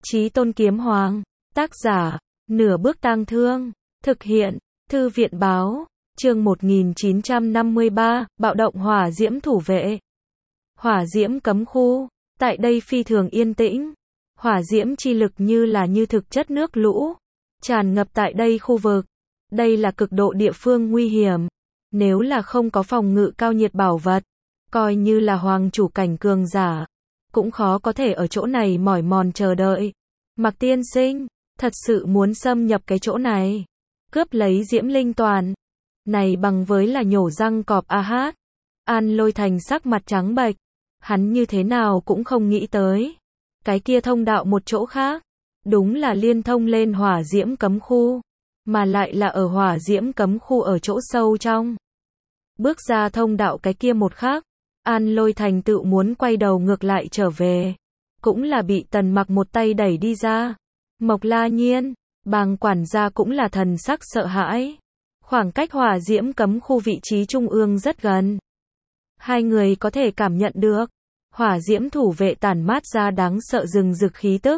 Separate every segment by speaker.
Speaker 1: Chí Tôn Kiếm Hoàng. Tác giả, Nửa Bước Tang Thương. Thực hiện, Thư viện Báo. Chương 1953, Bạo động hỏa diễm thủ vệ. Hỏa diễm cấm khu. Tại đây phi thường yên tĩnh. Hỏa diễm chi lực như thực chất nước lũ. Tràn ngập tại đây khu vực. Đây là cực độ địa phương nguy hiểm. Nếu là không có phòng ngự cao nhiệt bảo vật, coi như là hoàng chủ cảnh cường giả, cũng khó có thể ở chỗ này mỏi mòn chờ đợi. Mạc tiên sinh, thật sự muốn xâm nhập cái chỗ này, cướp lấy diễm linh toàn. Này bằng với là nhổ răng cọp a hát. An Lôi Thành sắc mặt trắng bệch. Hắn như thế nào cũng không nghĩ tới. Cái kia thông đạo một chỗ khác. Đúng là liên thông lên hỏa diễm cấm khu. Mà lại là ở hỏa diễm cấm khu ở chỗ sâu trong. Bước ra thông đạo cái kia một khắc, An Lôi Thành tự muốn quay đầu ngược lại trở về. Cũng là bị Tần Mặc một tay đẩy đi ra. Mộc La Nhiên, Bàng quản gia cũng là thần sắc sợ hãi. Khoảng cách hỏa diễm cấm khu vị trí trung ương rất gần. Hai người có thể cảm nhận được hỏa diễm thủ vệ tản mát ra đáng sợ rừng rực khí tức.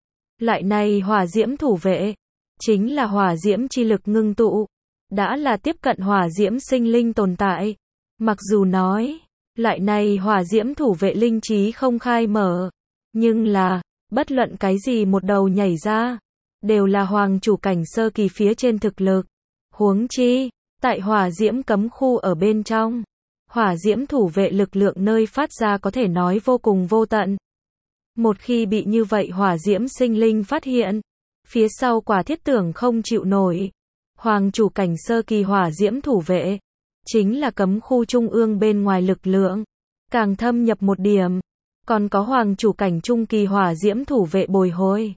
Speaker 1: Lại này hỏa diễm thủ vệ chính là hỏa diễm chi lực ngưng tụ, đã là tiếp cận hỏa diễm sinh linh tồn tại. Mặc dù nói, lại này hỏa diễm thủ vệ linh trí không khai mở, nhưng là, bất luận cái gì một đầu nhảy ra, đều là hoàng chủ cảnh sơ kỳ phía trên thực lực. Huống chi, tại hỏa diễm cấm khu ở bên trong, hỏa diễm thủ vệ lực lượng nơi phát ra có thể nói vô cùng vô tận. Một khi bị như vậy hỏa diễm sinh linh phát hiện, phía sau quả thiết tưởng không chịu nổi. Hoàng chủ cảnh sơ kỳ hỏa diễm thủ vệ, chính là cấm khu trung ương bên ngoài lực lượng. Càng thâm nhập một điểm, còn có hoàng chủ cảnh trung kỳ hỏa diễm thủ vệ bồi hồi.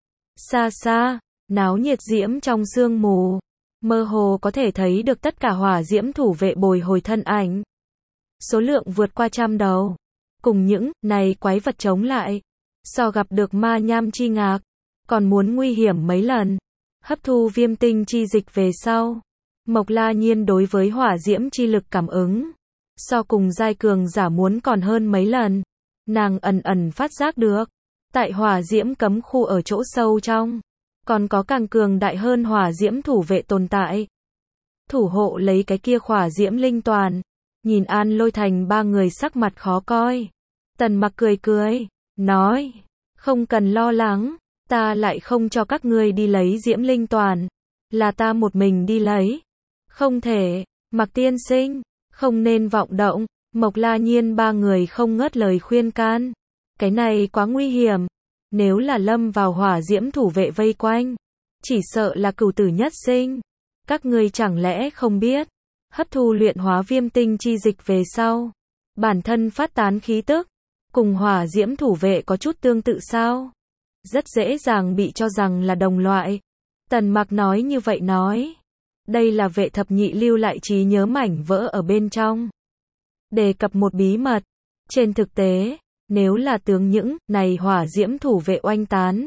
Speaker 1: Xa xa, náo nhiệt diễm trong sương mù, mơ hồ có thể thấy được tất cả hỏa diễm thủ vệ bồi hồi thân ảnh. Số lượng vượt qua 100 đầu. Cùng những này quái vật chống lại, so gặp được ma nham chi ngạc, còn muốn nguy hiểm mấy lần. Hấp thu viêm tinh chi dịch về sau, Mộc La Nhiên đối với hỏa diễm chi lực cảm ứng, so cùng giai cường giả muốn còn hơn mấy lần. Nàng ẩn ẩn phát giác được, tại hỏa diễm cấm khu ở chỗ sâu trong, còn có càng cường đại hơn hỏa diễm thủ vệ tồn tại. Thủ hộ lấy cái kia hỏa diễm linh toàn. Nhìn An Lôi Thành ba người sắc mặt khó coi. Tần Mặc cười cười, nói, không cần lo lắng, ta lại không cho các ngươi đi lấy diễm linh toàn, là ta một mình đi lấy. Không thể, Mạc tiên sinh, không nên vọng động. Mộc La Nhiên ba người không ngớt lời khuyên can. Cái này quá nguy hiểm, nếu là lâm vào hỏa diễm thủ vệ vây quanh, chỉ sợ là cửu tử nhất sinh. Các ngươi chẳng lẽ không biết, hấp thu luyện hóa viêm tinh chi dịch về sau, bản thân phát tán khí tức, cùng hỏa diễm thủ vệ có chút tương tự sao? Rất dễ dàng bị cho rằng là đồng loại. Tần Mặc nói như vậy nói. Đây là Vệ thập nhị lưu lại trí nhớ mảnh vỡ ở bên trong. Đề cập một bí mật. Trên thực tế, nếu là tướng những này hỏa diễm thủ vệ oanh tán,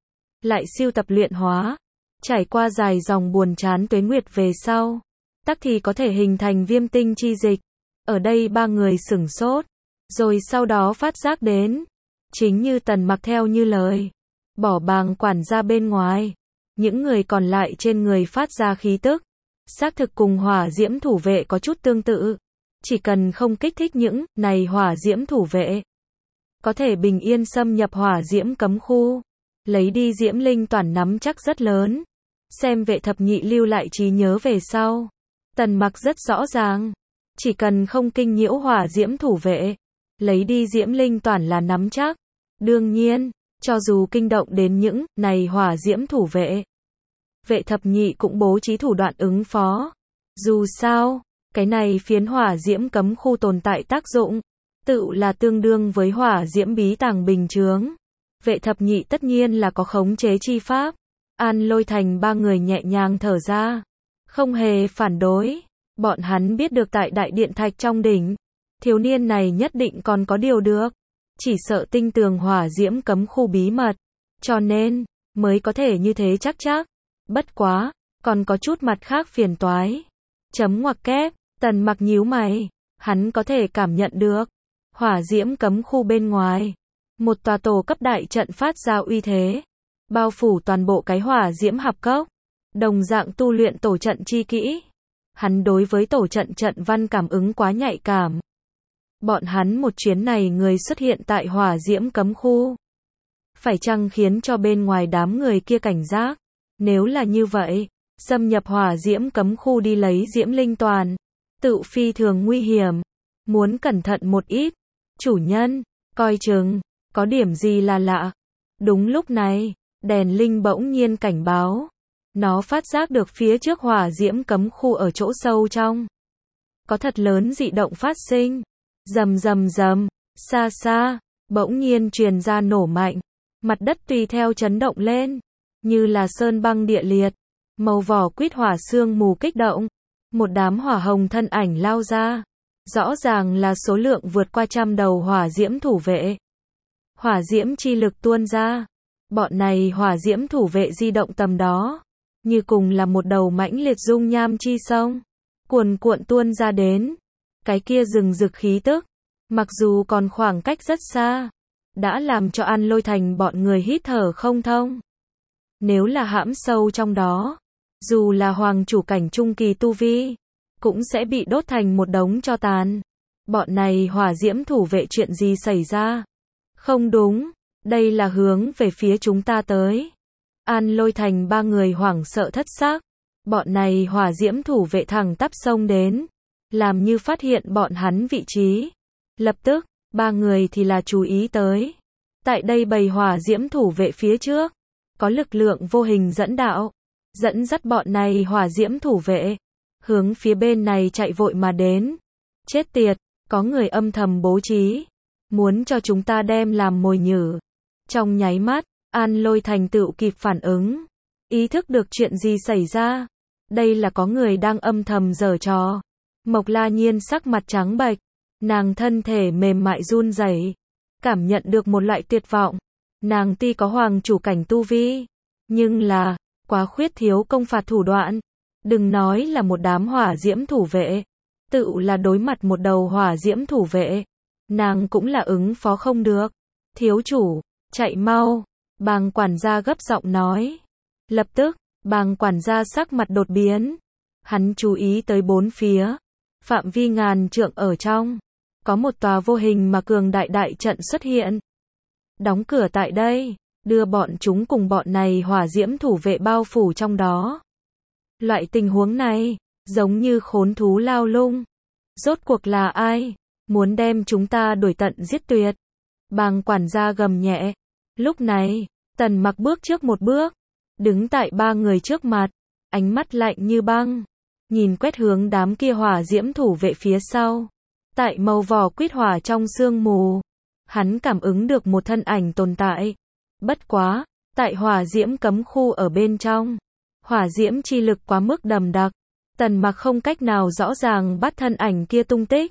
Speaker 1: lại siêu tập luyện hóa, trải qua dài dòng buồn chán tuế nguyệt về sau, tắc thì có thể hình thành viêm tinh chi dịch. Ở đây ba người sửng sốt, rồi sau đó phát giác đến, chính như Tần Mặc theo như lời, bỏ Bàng quản gia bên ngoài, những người còn lại trên người phát ra khí tức, xác thực cùng hỏa diễm thủ vệ có chút tương tự. Chỉ cần không kích thích những này hỏa diễm thủ vệ, có thể bình yên xâm nhập hỏa diễm cấm khu, lấy đi diễm linh toàn nắm chắc rất lớn. Xem Vệ thập nhị lưu lại trí nhớ về sau, Tần Mặc rất rõ ràng, chỉ cần không kinh nhiễu hỏa diễm thủ vệ, lấy đi diễm linh toàn là nắm chắc. Đương nhiên, cho dù kinh động đến những này hỏa diễm thủ vệ, Vệ thập nhị cũng bố trí thủ đoạn ứng phó. Dù sao, cái này phiến hỏa diễm cấm khu tồn tại tác dụng, tự là tương đương với hỏa diễm bí tàng bình chướng. Vệ thập nhị tất nhiên là có khống chế chi pháp. An Lôi Thành ba người nhẹ nhàng thở ra, không hề phản đối. Bọn hắn biết được tại đại điện thạch trong đỉnh, thiếu niên này nhất định còn có điều được. Chỉ sợ tinh tường hỏa diễm cấm khu bí mật, cho nên mới có thể như thế chắc. Bất quá, còn có chút mặt khác phiền toái. Chấm ngoặc kép, Tần Mặc nhíu mày, hắn có thể cảm nhận được hỏa diễm cấm khu bên ngoài, Một tòa tổ cấp đại trận phát ra uy thế, bao phủ toàn bộ cái hỏa diễm hạp cốc. Đồng dạng tu luyện tổ trận chi kỹ. Hắn đối với tổ trận trận văn cảm ứng quá nhạy cảm. Bọn hắn một chuyến này người xuất hiện tại hỏa diễm cấm khu. Phải chăng khiến cho bên ngoài đám người kia cảnh giác? Nếu là như vậy, xâm nhập hỏa diễm cấm khu đi lấy diễm linh toàn, tự phi thường nguy hiểm. Muốn cẩn thận một ít. Chủ nhân, coi chừng, có điểm gì là lạ. Đúng lúc này, đèn linh bỗng nhiên cảnh báo. Nó phát giác được phía trước hỏa diễm cấm khu ở chỗ sâu trong. Có thật lớn dị động phát sinh. Rầm rầm rầm, xa xa, bỗng nhiên truyền ra nổ mạnh. Mặt đất tùy theo chấn động lên, như là sơn băng địa liệt. Màu vỏ quýt hỏa sương mù kích động. Một đám hỏa hồng thân ảnh lao ra. Rõ ràng là số lượng vượt qua 100 đầu hỏa diễm thủ vệ. Hỏa diễm chi lực tuôn ra. Bọn này hỏa diễm thủ vệ di động tầm đó. Như cùng là một đầu mãnh liệt dung nham chi sông. Cuồn cuộn tuôn ra đến. Cái kia rừng rực khí tức. Mặc dù còn khoảng cách rất xa. Đã làm cho An Lôi Thành bọn người hít thở không thông. Nếu là hãm sâu trong đó. Dù là hoàng chủ cảnh trung kỳ tu vi. Cũng sẽ bị đốt thành một đống tro tàn. Bọn này hỏa diễm thủ vệ chuyện gì xảy ra? Không đúng. Đây là hướng về phía chúng ta tới. An Lôi Thành ba người hoảng sợ thất xác. Bọn này hỏa diễm thủ vệ thẳng tắp xông đến. Làm như phát hiện bọn hắn vị trí. Lập tức, ba người thì là chú ý tới. Tại đây bầy hỏa diễm thủ vệ phía trước. Có lực lượng vô hình dẫn đạo. Dẫn dắt bọn này hỏa diễm thủ vệ. Hướng phía bên này chạy vội mà đến. Chết tiệt, có người âm thầm bố trí. Muốn cho chúng ta đem làm mồi nhử. Trong nháy mắt, An Lôi Thành tựu kịp phản ứng. Ý thức được chuyện gì xảy ra. Đây là có người đang âm thầm giở trò. Mộc La Nhiên sắc mặt trắng bệch. Nàng thân thể mềm mại run rẩy, cảm nhận được một loại tuyệt vọng. Nàng tuy có hoàng chủ cảnh tu vi, nhưng là quá khuyết thiếu công phạt thủ đoạn. Đừng nói là một đám hỏa diễm thủ vệ, tự là đối mặt một đầu hỏa diễm thủ vệ, nàng cũng là ứng phó không được. Thiếu chủ, chạy mau, Bàng quản gia gấp giọng nói. Lập tức, Bàng quản gia sắc mặt đột biến. Hắn chú ý tới bốn phía, phạm vi ngàn trượng ở trong, có một tòa vô hình mà cường đại đại trận xuất hiện. Đóng cửa tại đây, đưa bọn chúng cùng bọn này hỏa diễm thủ vệ bao phủ trong đó. Loại tình huống này, giống như khốn thú lao lung. Rốt cuộc là ai? Muốn đem chúng ta đuổi tận giết tuyệt. Bàng quản gia gầm nhẹ. Lúc này, Tần Mặc bước trước một bước, đứng tại ba người trước mặt, ánh mắt lạnh như băng, nhìn quét hướng đám kia hỏa diễm thủ vệ phía sau. Tại màu vỏ quýt hỏa trong sương mù, hắn cảm ứng được một thân ảnh tồn tại. Bất quá, tại hỏa diễm cấm khu ở bên trong, hỏa diễm chi lực quá mức đậm đặc, Tần Mặc không cách nào rõ ràng bắt thân ảnh kia tung tích.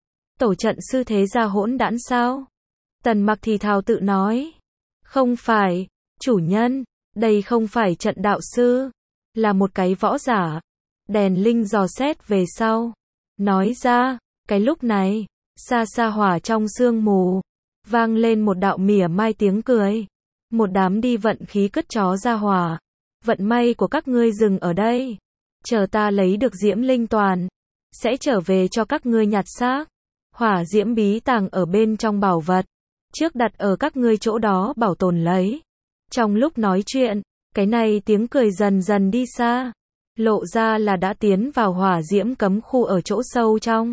Speaker 1: Tổ trận sư thế gia hỗn đản sao? Tần Mặc thì thào tự nói. Không phải, chủ nhân, đây không phải trận đạo sư, là một cái võ giả. Đèn linh dò xét về sau, nói ra. Cái lúc này, xa xa hỏa trong sương mù, vang lên một đạo mỉa mai tiếng cười. Một đám đi vận khí cất chó ra hỏa. Vận may của các ngươi dừng ở đây. Chờ ta lấy được diễm linh toàn, sẽ trở về cho các ngươi nhặt xác. Hỏa diễm bí tàng ở bên trong bảo vật, trước đặt ở các ngươi chỗ đó bảo tồn lấy. Trong lúc nói chuyện, cái này tiếng cười dần dần đi xa. Lộ ra là đã tiến vào hỏa diễm cấm khu ở chỗ sâu trong.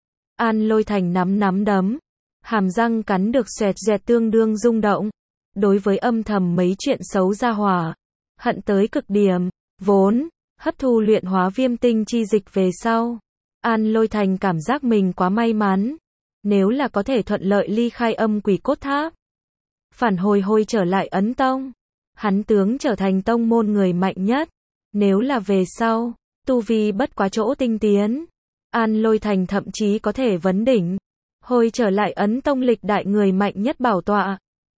Speaker 1: An Lôi Thành nắm đấm, hàm răng cắn được xoẹt dẹt tương đương rung động. Đối với âm thầm mấy chuyện xấu ra hỏa, hận tới cực điểm, vốn hấp thu luyện hóa viêm tinh chi dịch về sau, An Lôi Thành cảm giác mình quá may mắn. Nếu là có thể thuận lợi ly khai âm quỷ cốt tháp, phản hồi trở lại Ấn Tông, hắn tướng trở thành tông môn người mạnh nhất. Nếu là về sau, tu vi bất quá chỗ tinh tiến, An Lôi Thành thậm chí có thể vấn đỉnh, hồi trở lại Ấn Tông lịch đại người mạnh nhất bảo tọa.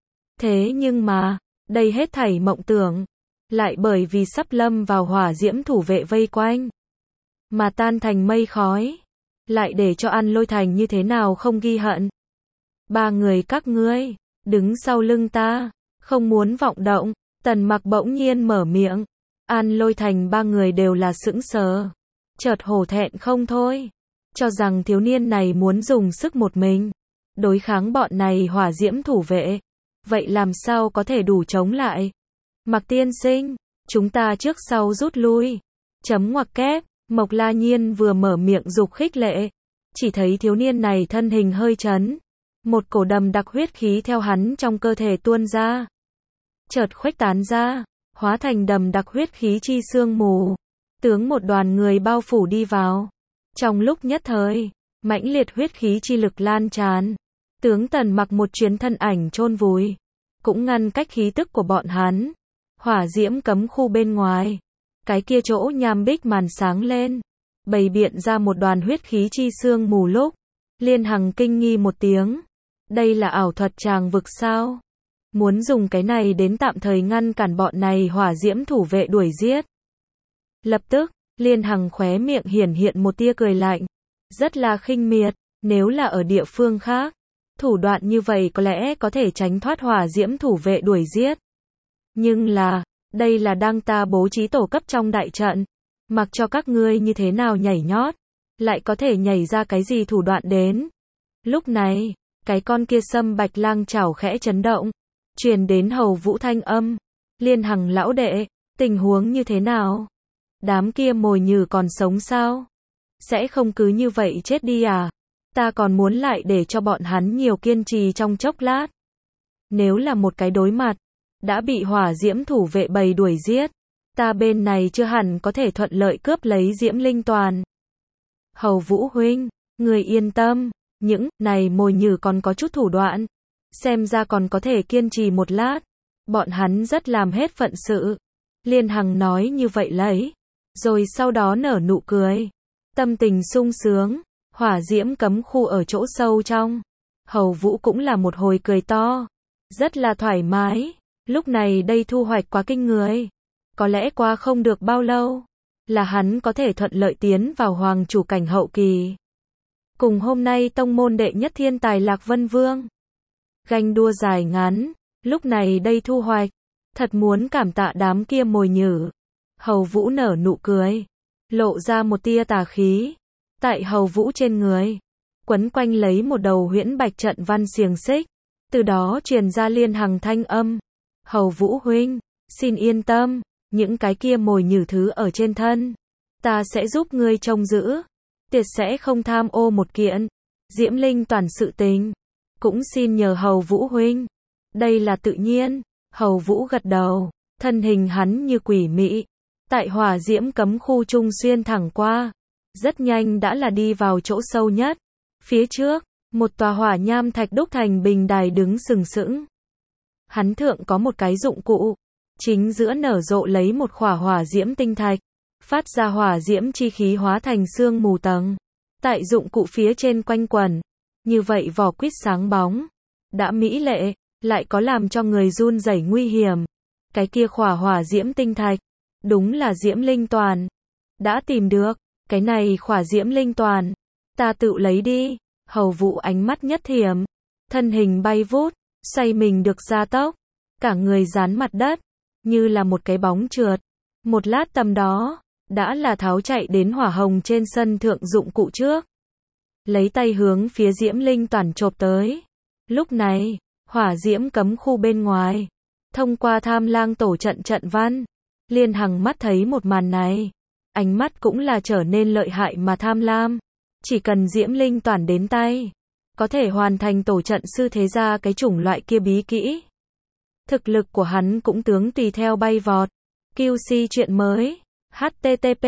Speaker 1: Thế nhưng mà, đây hết thảy mộng tưởng, lại bởi vì sắp lâm vào hỏa diễm thủ vệ vây quanh, mà tan thành mây khói. Lại để cho An Lôi Thành như thế nào không ghi hận. Ba người các ngươi, đứng sau lưng ta, không muốn vọng động. Tần Mặc bỗng nhiên mở miệng. An Lôi Thành ba người đều là sững sờ, chợt hổ thẹn không thôi, cho rằng thiếu niên này muốn dùng sức một mình đối kháng bọn này hỏa diễm thủ vệ. Vậy làm sao có thể đủ chống lại? Mặc tiên sinh, chúng ta trước sau rút lui. Chấm ngoặc kép, Mộc La Nhiên vừa mở miệng dục khích lệ, chỉ thấy thiếu niên này thân hình hơi chấn, một cổ đầm đặc huyết khí theo hắn trong cơ thể tuôn ra, chợt khuếch tán ra, hóa thành đầm đặc huyết khí chi sương mù, tướng một đoàn người bao phủ đi vào. Trong lúc nhất thời, mãnh liệt huyết khí chi lực lan tràn, tướng Tần Mặc một chuyến thân ảnh chôn vùi, cũng ngăn cách khí tức của bọn hắn. Hỏa diễm cấm khu bên ngoài, cái kia chỗ nham bích màn sáng lên, bày biện ra một đoàn huyết khí chi sương mù lúc, Liên Hằng kinh nghi một tiếng. Đây là ảo thuật tràng vực sao? Muốn dùng cái này đến tạm thời ngăn cản bọn này hỏa diễm thủ vệ đuổi giết. Lập tức, Liên Hằng khóe miệng hiển hiện một tia cười lạnh, rất là khinh miệt. Nếu là ở địa phương khác, thủ đoạn như vậy có lẽ có thể tránh thoát hỏa diễm thủ vệ đuổi giết. Nhưng là, đây là đang ta bố trí tổ cấp trong đại trận, mặc cho các ngươi như thế nào nhảy nhót, lại có thể nhảy ra cái gì thủ đoạn đến. Lúc này, cái con kia Sâm Bạch Lang chảo khẽ chấn động, truyền đến Hầu Vũ thanh âm. Liên Hằng lão đệ, tình huống như thế nào? Đám kia mồi nhử còn sống sao? Sẽ không cứ như vậy chết đi à? Ta còn muốn lại để cho bọn hắn nhiều kiên trì trong chốc lát. Nếu là một cái đối mặt, đã bị hỏa diễm thủ vệ bầy đuổi giết, ta bên này chưa hẳn có thể thuận lợi cướp lấy diễm linh toàn. Hầu Vũ huynh, người yên tâm, những này mồi nhử còn có chút thủ đoạn, xem ra còn có thể kiên trì một lát. Bọn hắn rất làm hết phận sự. Liên Hằng nói như vậy lấy, rồi sau đó nở nụ cười, tâm tình sung sướng. Hỏa diễm cấm khu ở chỗ sâu trong, Hầu Vũ cũng là một hồi cười to, rất là thoải mái. Lúc này đây thu hoạch quá kinh người, có lẽ qua không được bao lâu là hắn có thể thuận lợi tiến vào hoàng chủ cảnh hậu kỳ. Cùng hôm nay tông môn đệ nhất thiên tài Lạc Vân Vương ganh đua dài ngắn, lúc này đây thu hoạch, thật muốn cảm tạ đám kia mồi nhử. Hầu Vũ nở nụ cười, lộ ra một tia tà khí. Tại Hầu Vũ trên người, quấn quanh lấy một đầu huyễn bạch trận văn xiềng xích, từ đó truyền ra Liên Hằng thanh âm. Hầu Vũ huynh, xin yên tâm, những cái kia mồi nhử thứ ở trên thân, ta sẽ giúp ngươi trông giữ, tuyệt sẽ không tham ô một kiện diễm linh toàn sự tình. Cũng xin nhờ Hầu Vũ huynh. Đây là tự nhiên. Hầu Vũ gật đầu, thân hình hắn như quỷ mị, tại hỏa diễm cấm khu trung xuyên thẳng qua, rất nhanh đã là đi vào chỗ sâu nhất. Phía trước, một tòa hỏa nham thạch đúc thành bình đài đứng sừng sững. Hắn thượng có một cái dụng cụ, chính giữa nở rộ lấy một khỏa hỏa diễm tinh thạch, phát ra hỏa diễm chi khí hóa thành sương mù tầng. Tại dụng cụ phía trên quanh quẩn, như vậy vỏ quýt sáng bóng, đã mỹ lệ, lại có làm cho người run rẩy nguy hiểm. Cái kia khỏa hỏa diễm tinh thạch, đúng là diễm linh toàn. Đã tìm được, cái này khỏa diễm linh toàn, ta tự lấy đi. Hầu Vũ ánh mắt nhất thiểm, thân hình bay vút, xoay mình được gia tốc, cả người dán mặt đất, như là một cái bóng trượt. Một lát tầm đó, đã là tháo chạy đến hỏa hồng trên sân thượng dụng cụ trước, lấy tay hướng phía diễm linh toàn chộp tới. Lúc này, hỏa diễm cấm khu bên ngoài, thông qua Tham Lang tổ trận trận văn, Liên Hằng mắt thấy một màn này, ánh mắt cũng là trở nên lợi hại mà tham lam. Chỉ cần diễm linh toàn đến tay, có thể hoàn thành tổ trận sư thế gia cái chủng loại kia bí kỹ. Thực lực của hắn cũng tướng tùy theo bay vọt. QC chuyện mới. http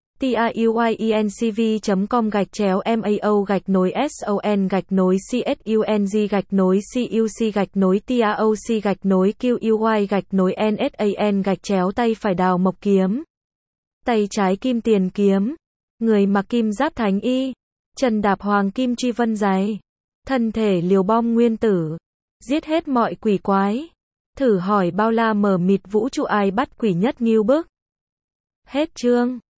Speaker 1: tauy.mao/MAO/CUC/TAOC/TAOC/QUY-NSAN-tay phải đào mộc kiếm, tay trái kim tiền kiếm, người mặc kim giáp thánh y, chân đạp hoàng kim truy vân giày, thân thể liều bom nguyên tử, giết hết mọi quỷ quái. Thử hỏi bao la mờ mịt vũ trụ ai bắt quỷ nhất nghêu bức. Hết chương.